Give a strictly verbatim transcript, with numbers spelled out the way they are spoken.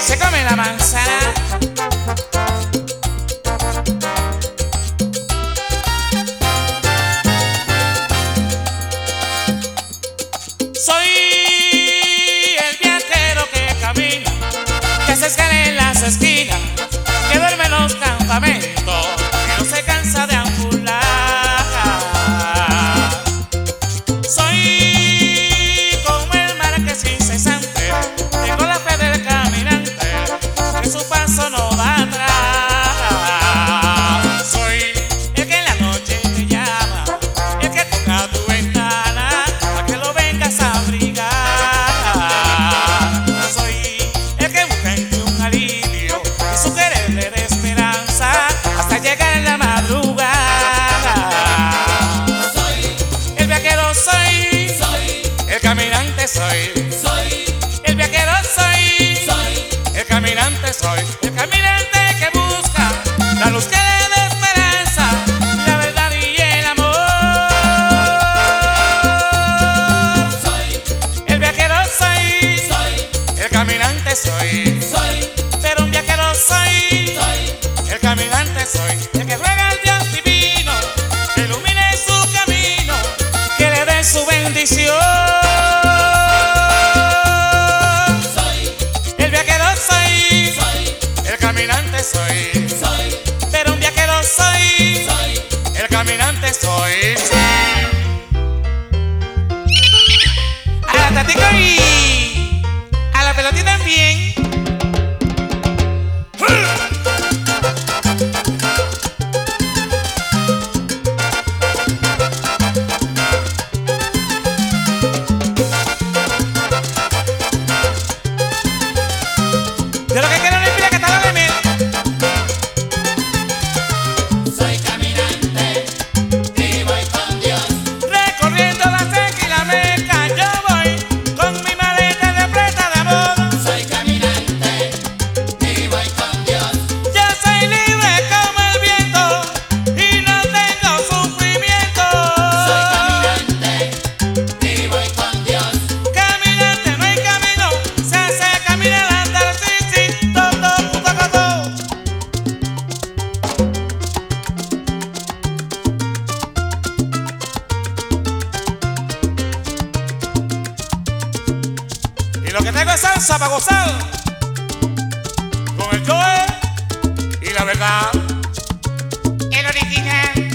se come la manzana. Soy el viajero que camina, que se escala en las esquinas, que duerme en los campamentos, que no se cansa de ambular. Soy como el mar que es incesante, tengo la fe del caminante, que su paso no va atrás. Soy el que en la noche te llama, el que toca tu ventana para que lo vengas a abrigar. Soy el que busca en ti un alivio y su querer le dé esperanza hasta llegar en la madrugada. Soy el viajero, soy, soy el caminante, soy, soy el viajero, soy, soy el caminante, soy el caminante que busca la luz que le dé esperanza, la verdad y el amor. Soy el viajero, soy, soy el caminante, soy, soy pero un viajero soy, soy el caminante, soy el que ruega al Dios divino que ilumine su camino, que le dé su bendición. Soy el viajero, soy, soy el caminante, soy, soy pero un viajero soy, soy el caminante, soy, sí. A la tatica y a la pelotita también. De lo que quiero no impide que tal de mí. Soy caminante y voy con Dios. Recorriendo la seca y la meca, yo voy con mi maleta repleta de amor. Soy caminante y voy con Dios. Yo soy libre como el viento y no tengo sufrimiento. Soy caminante y voy con Dios. Caminante no hay camino, se hace caminar al andar, sí, sí, todo, todo, todo. Y lo que tengo es salsa para gozar, con el Joe y la verdad, el original.